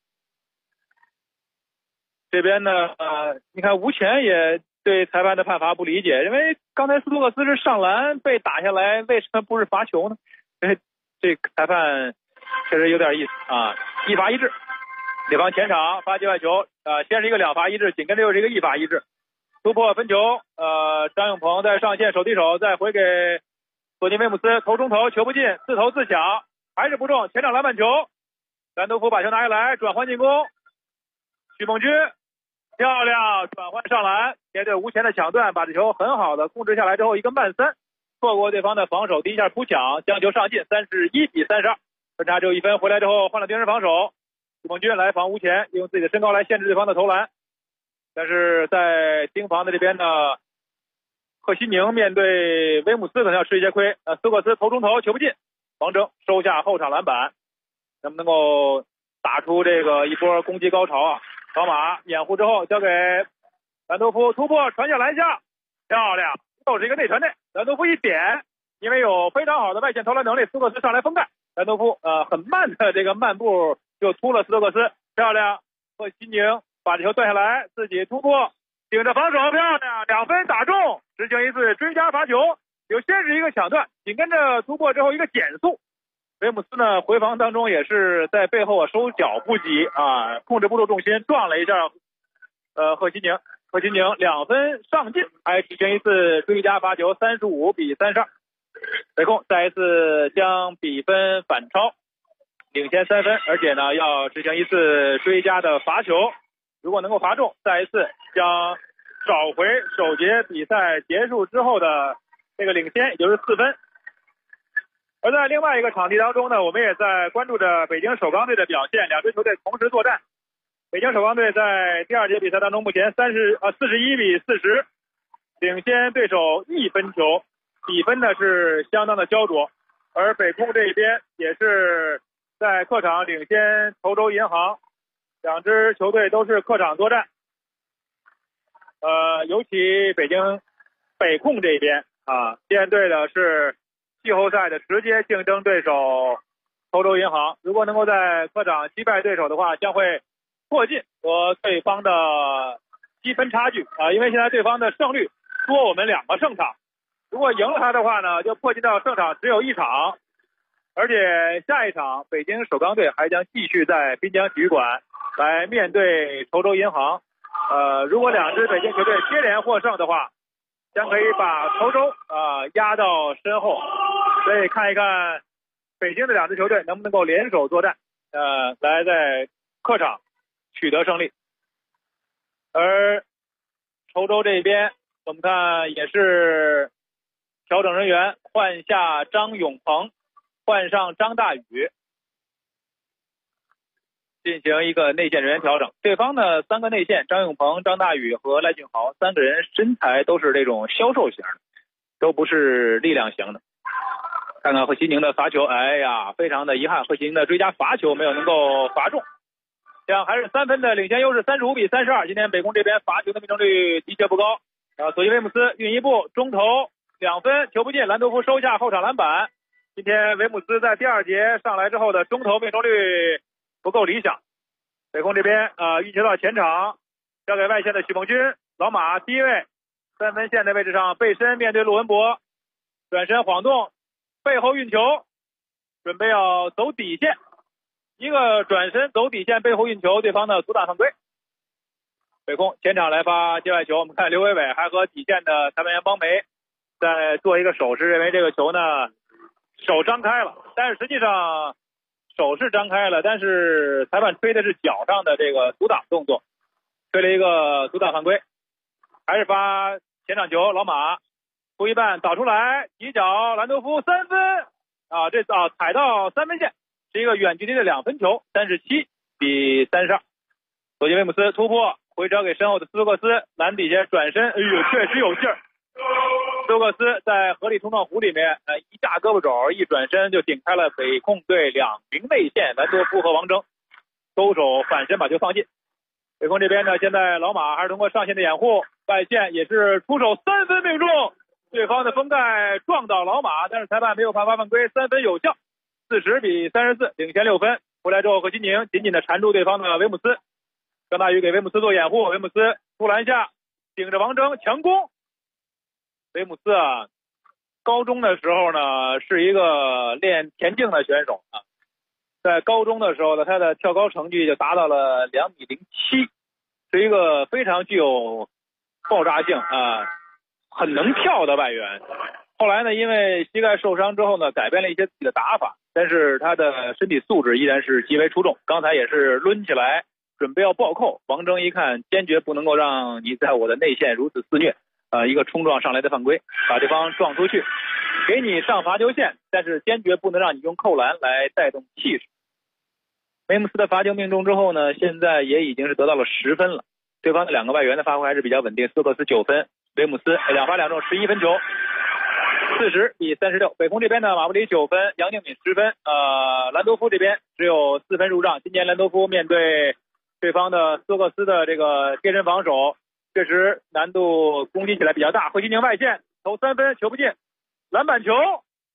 这边呢你看吴前也对裁判的判罚不理解，因为刚才斯托克斯是上篮被打下来，为什么不是罚球呢？这裁判确实有点意思1罚1掷。对方前场发界外球先是一个2罚1掷，紧跟着又是一个1罚1掷，突破分球张永鹏在上线手递手，再回给索尼威姆斯，投中投球不进，自投自抢还是不中，前场篮板球，兰多夫把球拿下来转换进攻，许梦军漂亮转换上篮，面对吴前的抢断，把这球很好的控制下来之后，一个慢3，错过对方的防守，第一下扑抢将球上进，31-32，分差只有1分。回来之后换了盯人防守，许梦军来防吴前，用自己的身高来限制对方的投篮，但是在盯防的这边呢，贺西宁面对威姆斯可能要吃一些亏，斯科斯投中投球不进，王铮收下后场篮板，能不能够打出这个一波攻击高潮老马掩护之后交给兰多夫，突破传向篮下，漂亮，又是一个内传内，兰多夫一点因为有非常好的外线投篮能力，斯托克斯上来封盖，兰多夫很慢的这个慢步就突了斯托克斯，漂亮。贺西宁把这球断下来，自己突破，顶着防守，漂亮，2分打中，执行一次追加罚球。有先是一个抢断，紧跟着突破之后一个减速。维姆斯呢回防当中也是在背后手脚不及控制不住重心，撞了一下贺西宁2分上进，还执行一次追加罚球，35比32。北控再一次将比分反超，领先3分，而且呢要执行一次追加的罚球，如果能够罚中，再一次将找回首节比赛结束之后的这个领先，也就是4分。而在另外一个场地当中呢，我们也在关注着北京首钢队的表现，两支球队同时作战。北京首钢队在第2节比赛当中目前41比40领先对手1分球，比分呢是相当的焦灼。而北控这一边也是在客场领先稠州银行，两支球队都是客场作战。尤其北控这边面对的是季后赛的直接竞争对手稠州银行，如果能够在客场击败对手的话，将会迫近和对方的积分差距因为现在对方的胜率多我们2个胜场，如果赢了他的话呢，就迫近到胜场只有1场。而且下一场北京首钢队还将继续在滨江体育馆来面对稠州银行。如果两支北京球队接连获胜的话，将可以把稠州压到身后。所以看一看北京的两支球队能不能够联手作战，来在客场取得胜利。而稠州这边我们看也是调整人员，换下张永鹏，换上张大宇，进行一个内线人员调整。对方的3个内线张永鹏、张大宇和赖俊豪3个人身材都是这种消瘦型的，都不是力量型的。看看贺西宁的罚球，非常的遗憾，贺西宁的追加罚球没有能够罚中，这样还是3分的领先优势，35比32。今天北控这边罚球的命中率的确不高索伊维姆斯运一步中投2分，球不进，兰多夫收下后场篮板。今天维姆斯在第2节上来之后的中投命中率不够理想。北控这边运球到前场，交给外线的许梦军，老马低位3分线的位置上背身面对陆文博，转身晃动，背后运球，准备要走底线，一个转身走底线背后运球，对方的阻挡犯规。北控前场来发界外球，我们看刘伟伟还和底线的裁判员邦梅在做一个手势，认为这个球呢手张开了，但是实际上手是张开了，但是裁判吹的是脚上的这个阻挡动作，吹了一个阻挡犯规。还是发前场球，老马出一半倒出来，起脚兰多夫3分踩到3分线，是一个远距离的2分球，37比32。索金威姆斯突破回传给身后的斯托克斯，篮底下转身，确实有劲儿。斯托克斯在合理冲撞弧里面一架胳膊肘，一转身就顶开了北控队2名内线兰多夫和王铮，勾手反身把球放进。北控这边呢，现在老马还是通过上线的掩护，外线也是出手3分命中，对方的封盖撞倒老马，但是裁判没有判罚犯规，3分有效，40比34，领先6分。回来之后，贺金宁紧紧的缠住对方的维姆斯，张大宇给维姆斯做掩护，维姆斯突篮下顶着王铮强攻。维姆斯高中的时候呢是一个练田径的选手在高中的时候呢，他的跳高成绩就达到了2.07米，是一个非常具有爆炸性很能跳的外援。后来呢，因为膝盖受伤之后呢，改变了一些自己的打法，但是他的身体素质依然是极为出众。刚才也是抡起来准备要暴扣，王铮一看，坚决不能够让你在我的内线如此肆虐，一个冲撞上来的犯规，把对方撞出去，给你上罚球线，但是坚决不能让你用扣篮来带动气势。维姆斯的罚球命中之后呢，现在也已经是得到了10分了。对方的2个外援的发挥还是比较稳定，斯托克斯9分，维姆斯2罚2中11分球，40比36。北控这边呢，马布里9分，杨敬敏10分，兰多夫这边只有4分入账。今年兰多夫面对对方的斯托克斯的这个贴身防守，确实难度攻击起来比较大。贺金宁外线投3分，球不进，篮板球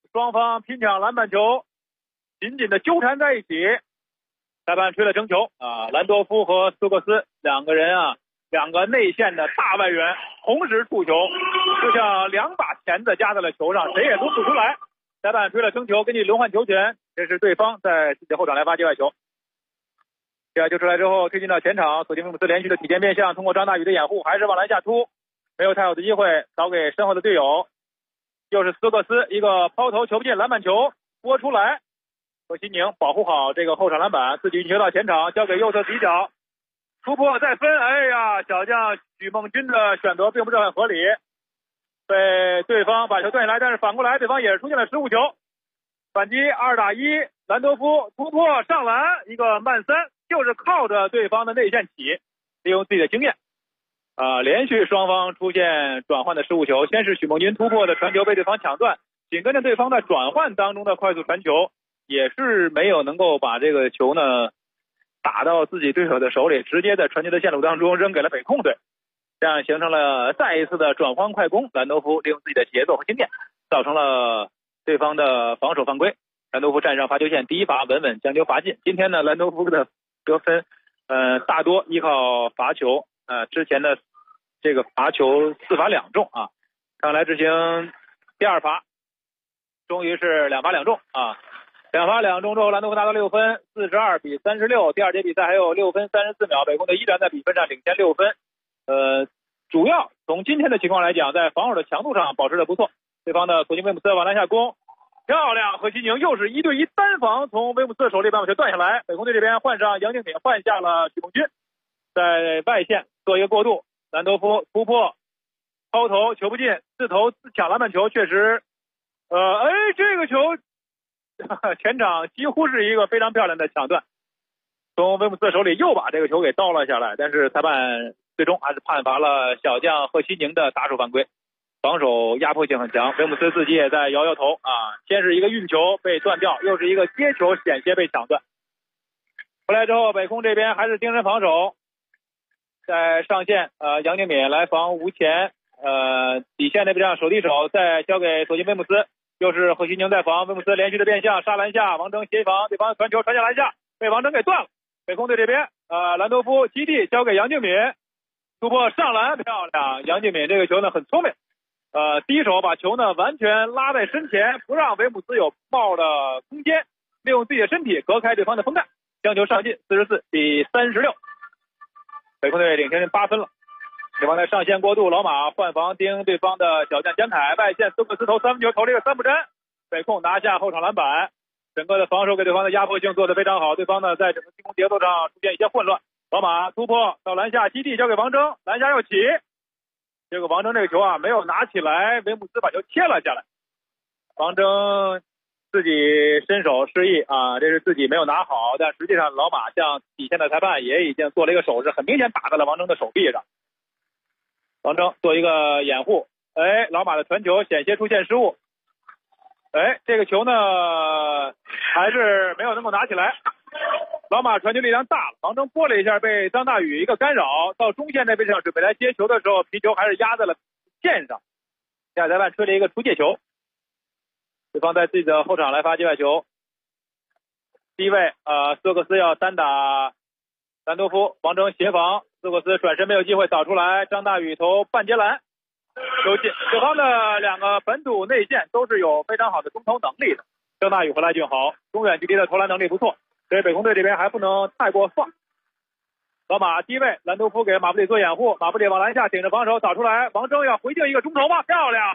双方拼抢篮板球，紧紧的纠缠在一起。裁判吹了争球啊，兰多夫和斯科斯两个人啊，两个内线的大外援同时触球，就像两把钳子夹在了球上，谁也抡不出来。裁判吹了争球，根据轮换球权，这是对方在自己的后场来发界外球。界外球出来之后，推进到前场，索金威姆斯连续的体前变向，通过张大宇的掩护，还是往篮下突，没有太好的机会，导给身后的队友。又是斯科斯一个抛投球不进，篮板球拨出来。何西宁保护好这个后场篮板，自己运球到前场，交给右侧底角，突破再分。哎呀，小将许梦军的选择并不是很合理，被对方把球断下来，但是反过来对方也是出现了失误球，反击2打1，兰多夫突破上篮，一个慢3，就是靠着对方的内线起，利用自己的经验连续双方出现转换的失误球，先是许梦军突破的传球被对方抢断，紧跟着对方在转换当中的快速传球也是没有能够把这个球呢打到自己对手的手里，直接在传球的线路当中扔给了北控队，这样形成了再一次的转换快攻。兰多夫利用自己的节奏和经验，造成了对方的防守犯规。兰多夫站上罚球线，第一罚稳稳将球罚进。今天呢，兰多夫的得分大多依靠罚球，之前的这个罚球4罚2中啊，看来执行第2罚，终于是2罚2中啊。2罚2中之后，兰多夫拿到6分，42比36。第二节比赛还有6分34秒，北控队依然在比分上领先6分。主要从今天的情况来讲，在防守的强度上保持的不错。对方的索金威姆斯往篮下攻，漂亮！何西宁又是1对1单防，从威姆斯的手里把球断下来。北控队这边换上杨敬敏，换下了许梦军，在外线做一个过渡。兰多夫突破，抛投球不进，自投自抢篮板球，确实，这个球前场几乎是一个非常漂亮的抢断，从威姆斯手里又把这个球给倒了下来，但是裁判最终还是判罚了小将贺西宁的打手犯规，防守压迫性很强。威姆斯自己也在摇摇头先是一个运球被断掉，又是一个接球险些被抢断。回来之后，北控这边还是精神防守，在上线杨敬敏来防吴前，底线那边上手递手，再交给索金威姆斯。又是何西宁在防，威姆斯连续的变向杀篮下，王铮协防，对方传球传下篮下，被王铮给断了。北控队这边兰多夫基地交给杨敬敏，突破上篮，漂亮！杨敬敏这个球呢很聪明，第一手把球呢完全拉在身前，不让维姆斯有冒的空间，利用自己的身体隔开对方的封盖，将球上进，44比36，北控队领先8分了。对方在上线过渡，老马换防盯对方的小将江凯，外线斯科斯投3分球，投了一个3不沾，北控拿下后场篮板。整个的防守给对方的压迫性做得非常好，对方呢在整个进攻节奏上出现一些混乱。老马突破到篮下基地交给王铮，篮下又起，结果王铮这个球没有拿起来，维姆斯把球切了下来。王铮自己伸手示意这是自己没有拿好，但实际上老马向底线的裁判也已经做了一个手势，很明显打在了王铮的手臂上。王铮做一个掩护，老马的传球险些出现失误，这个球呢还是没有能够拿起来。老马传球力量大了，王铮拨了一下，被张大宇一个干扰，到中线那边上准备来接球的时候，皮球还是压在了线上，下裁判吹了一个出界球。对方在自己的后场来发界外球，第一位斯科斯要单打兰多夫，王铮协防，斯科斯转身没有机会扫出来，张大宇投半截篮，球进。对方的两个本土内线都是有非常好的中投能力的，张大宇和赖俊豪中远距离的投篮能力不错，所以北控队这边还不能太过放。老马低位，兰多夫给马布里做掩护，马布里往篮下顶着防守扫出来，王铮要回敬一个中投吗？漂亮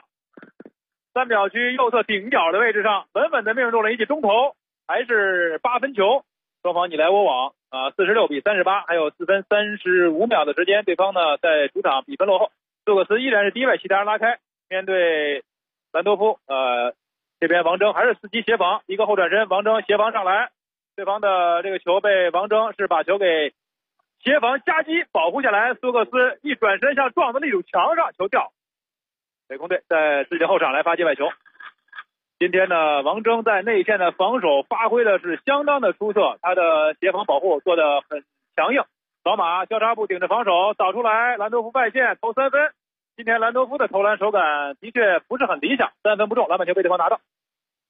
！3秒区右侧顶角的位置上稳稳的命中了一记中投，还是8分球，双方你来我往46比38，还有4分35秒的时间，对方呢在主场比分落后，斯科斯依然是第一位，其他人拉开，面对兰多夫这边王铮还是伺机协防，一个后转身，王铮协防上来，对方的这个球被王铮是把球给协防夹击保护下来，斯科斯一转身像撞在那堵墙上，球掉。北控队在自己的后场来发界外球。今天呢，王铮在内线的防守发挥的是相当的出色，他的协防保护做得很强硬。老马交叉步顶着防守扫出来，兰多夫外线投3分。今天兰多夫的投篮手感的确不是很理想，3分不中，篮板球被对方拿到。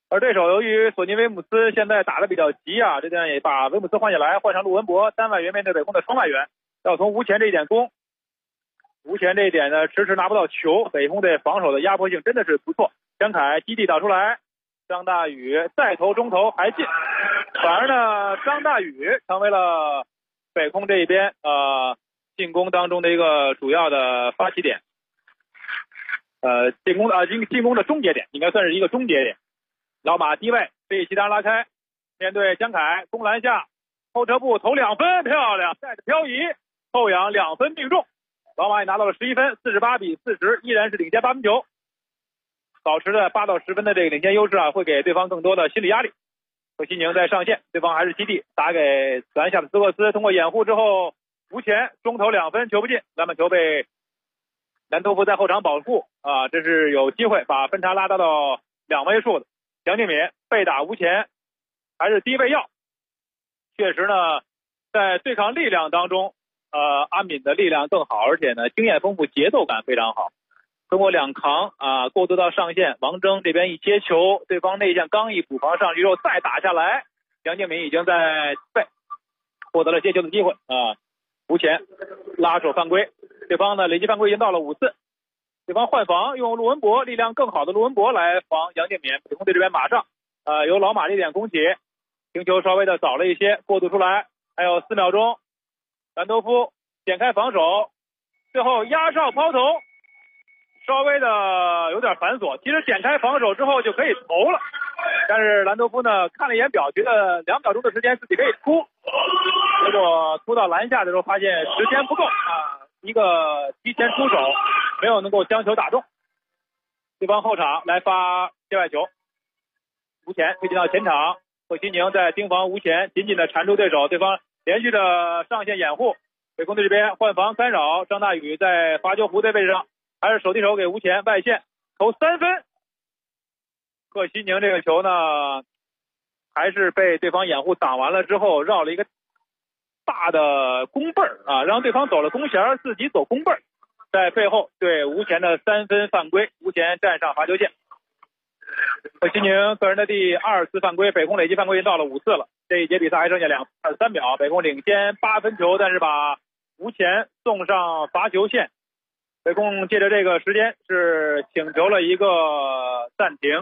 而对手由于索尼威姆斯现在打得比较急啊，这点也把威姆斯换下来，换上陆文博单外援面对北控的双外援，要从吴前这一点攻。吴前这一点呢，迟迟拿不到球，北控队防守的压迫性真的是不错。张凯基地打出来，张大宇再投中投还进，反而呢张大宇成为了北控这一边进攻当中的一个主要的发起点，进攻的终结点，应该算是一个终结点。老马低位被齐达拉开，面对江凯攻篮下后撤步投2分，漂亮，带着漂移后仰2分命中，老马也拿到了11分，48-40，依然是领先8分球，保持着8到10分的这个领先优势啊，会给对方更多的心理压力。贺西宁在上线，对方还是基地打给篮下的斯科斯，通过掩护之后吴前中投2分球不进，篮板球被兰多夫在后场保护啊，这是有机会把分差拉大到2位数的。杨敬敏被打吴前还是低位要，确实呢在对抗力量当中安敏的力量更好，而且呢经验丰富，节奏感非常好，通过2扛过渡到上线，王铮这边一接球，对方内线刚一补防上去之后再打下来，杨敬敏已经在背获得了接球的机会吴前拉手犯规，对方呢累计犯规已经到了5次，对方换防用陆文博，力量更好的陆文博来防杨敬敏，北控队这边马上由老马这点攻起，停球稍微的早了一些，过渡出来还有4秒钟，兰多夫点开防守，最后压哨抛投稍微的有点繁琐，其实点开防守之后就可以投了，但是兰多夫呢看了一眼表，觉得2秒钟的时间自己可以突，结果突到篮下的时候发现时间不够一个提前出手没有能够将球打中，对方后场来发界外球，吴前推进到前场，贺西宁在盯防吴前，紧紧的缠住对手，对方连续的上线掩护，北控队这边换防干扰，张大宇在罚球弧的位置上还是手递手给吴前，外线投3分，贺西宁这个球呢还是被对方掩护挡完了之后绕了一个大的弓背让对方走了弓弦，自己走弓背，在背后对吴前的3分犯规，吴前站上罚球线。贺西宁个人的第2次犯规，北控累计犯规已经到了5次了，这一节比赛还剩下3秒，北控领先8分球，但是把吴前送上罚球线，北控借着这个时间是请求了一个暂停。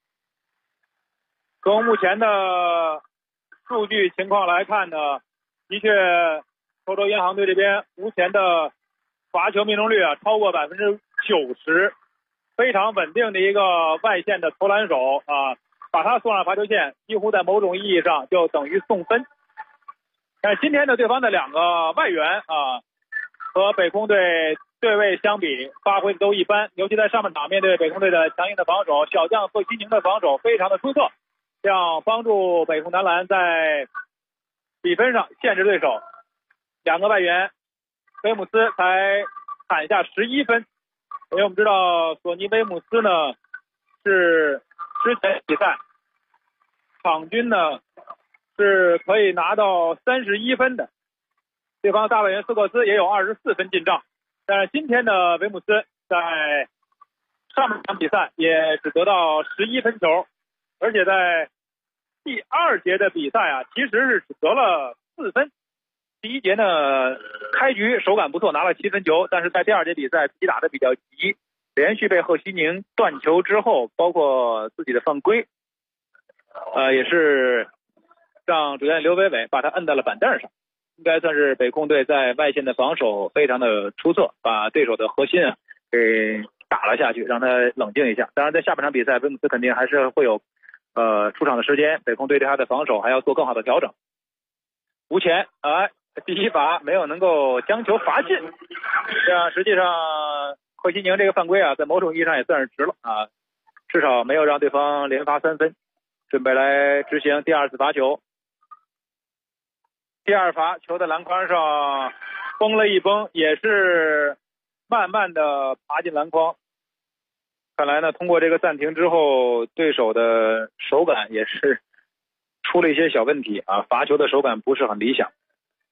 从目前的数据情况来看呢，的确滁州银行队这边吴前的罚球命中率超过90%，非常稳定的一个外线的投篮手把他送上罚球线，几乎在某种意义上就等于送分。但是今天的对方的2个外援和北控队对位相比发挥都一般，尤其在上半场面对北控队的强硬的防守，小将贺西宁的防守非常的出色，这样帮助北控男篮在比分上限制对手。2个外援威姆斯才砍下11分，因为我们知道索尼威姆斯呢是之前比赛场均呢是可以拿到31分的，对方大外援斯科斯也有24分进账，但是今天的威姆斯在上半场比赛也只得到11分球，而且在第2节的比赛其实是只得了4分。第1节呢开局手感不错，拿了7分球，但是在第2节比赛自己打得比较急，连续被贺西宁断球之后，包括自己的犯规也是让主教练刘伟伟把他摁在了板凳上，应该算是北控队在外线的防守非常的出色，把对手的核心给打了下去，让他冷静一下。当然在下半场比赛威姆斯肯定还是会有出场的时间，北控队对他的防守还要做更好的调整。吴前第1罚没有能够将球罚进，这样实际上贺西宁这个犯规在某种意义上也算是值了至少没有让对方连罚3分，准备来执行第2次罚球。第2罚球的篮筐上绷了一绷，也是慢慢的爬进篮筐，看来呢通过这个暂停之后，对手的手感也是出了一些小问题罚球的手感不是很理想。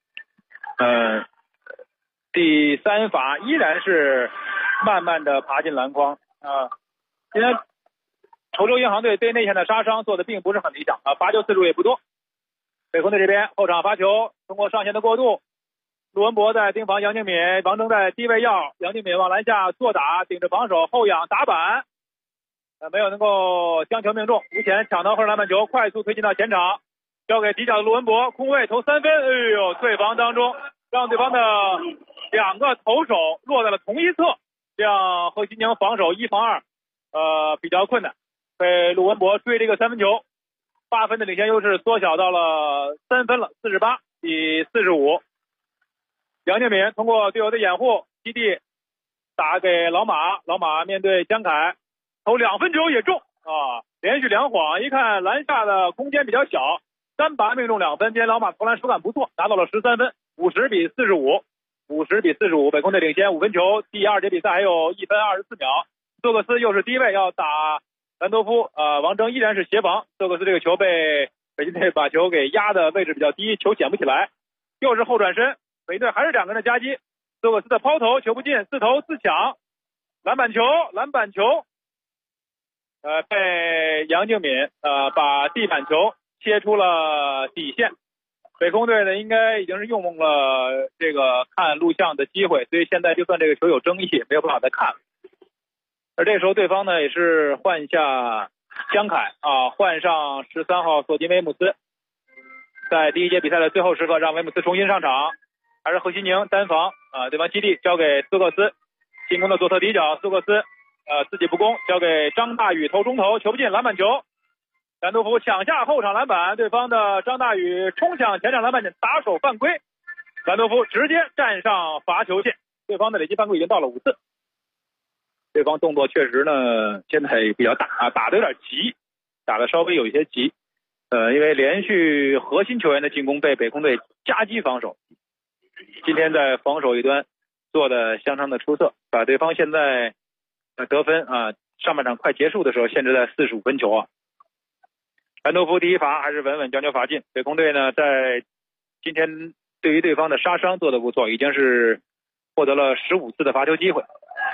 第3罚依然是慢慢的爬进篮筐今天稠州银行队对内线的杀伤做的并不是很理想啊，罚球次数也不多。北空队这边后场罚球，通过上线的过渡，陆文博在盯防杨敬敏，王征在低位要，杨敬敏往篮下做打，顶着防守后仰打板，没有能够将球命中，吴前抢到后篮板球，快速推进到前场，交给底角的陆文博，空位投三分，哎呦，退防当中让对方的2个投手落在了同一侧，这样何西宁防守1防2，比较困难，被陆文博追这个3分球，8分的领先优势缩小到了3分了，48比45。杨敬敏通过队友的掩护，基地打给老马，老马面对江凯投2分球也中啊，连续2晃，一看篮下的空间比较小，3把命中2分，今天老马投篮手感不错，拿到了13分，50比45，北空队领先5分球。第2节比赛还有1分24秒，斯托克斯又是低位要打兰多夫，王征依然是协防，斯托克斯这个球被北京队把球给压的位置比较低，球捡不起来，又是后转身，北京队还是2个人的夹击，斯托克斯的抛投球不进，自投自抢，篮板球，被杨敬敏把地板球切出了底线。北空队呢应该已经是用了这个看录像的机会，所以现在就算这个球有争议也没有办法再看了。而这时候对方呢也是换下江凯换上13号索吉威姆斯，在第1节比赛的最后时刻让威姆斯重新上场，还是何西宁单防对方基地交给斯托克斯，进攻的左侧底角，斯托克斯自己不攻，交给张大宇投中投，球不进，篮板球，兰多夫抢下后场篮板，对方的张大宇冲向前场篮板打手犯规，兰多夫直接站上罚球线，对方的累计犯规已经到了5次。对方动作确实呢现在比较大打得有点急，打得稍微有一些急，因为连续核心球员的进攻被北空队夹击防守，今天在防守一端做的相当的出色，把对方现在得分上半场快结束的时候限制在45分球兰多夫第1罚还是稳稳将球罚进，北空队呢在今天对于对方的杀伤做得不错，已经是获得了15次的罚球机会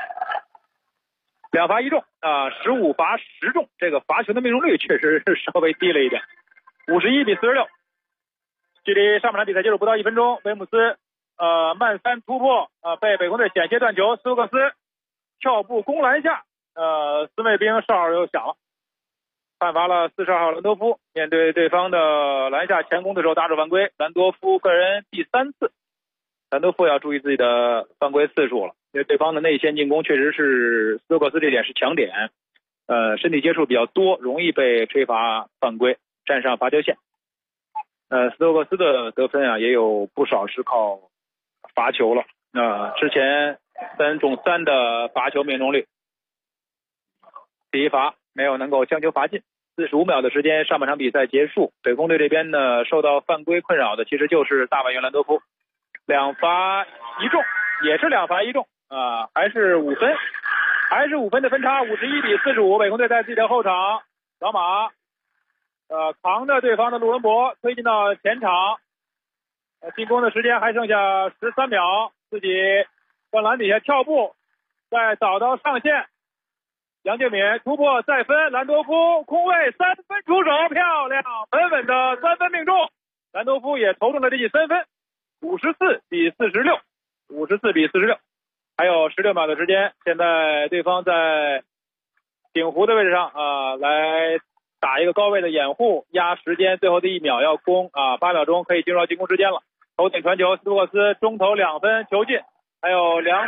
，2罚1中15罚10中，这个罚球的命中率确实是稍微低了一点，51比46。距离上半场比赛结束不到1分钟，威姆斯慢3突破被北空队险些断球，斯托克斯跳步攻篮下，斯卫兵哨又响了，判罚了42号兰多夫，面对对方的篮下前攻的时候打手犯规，兰多夫个人第3次，兰多夫要注意自己的犯规次数了，因为对方的内线进攻确实是斯托克斯这点是强点，身体接触比较多，容易被吹罚犯规，站上罚球线。斯托克斯的得分也有不少是靠罚球了，之前3中3的罚球命中率，第1罚没有能够将球罚进。45秒的时间，上半场比赛结束，北空队这边呢受到犯规困扰的其实就是大外援兰多夫，2罚1中，也是2罚1中还是5分，还是5分的分差，51比45，北空队在自己的后场，老马扛着对方的陆文博推进到前场，进攻的时间还剩下13秒，自己在篮底下跳步，再找到上线，杨敬敏突破再分，兰多夫空位3分出手，漂亮，稳稳的3分命中，兰多夫也投中了这记3分，54比46，还有16秒的时间，现在对方在顶弧的位置上来打一个高位的掩护，压时间，最后的1秒要攻8秒钟可以进入到进攻时间了，头顶传球，斯托克斯中投2分球进，还有2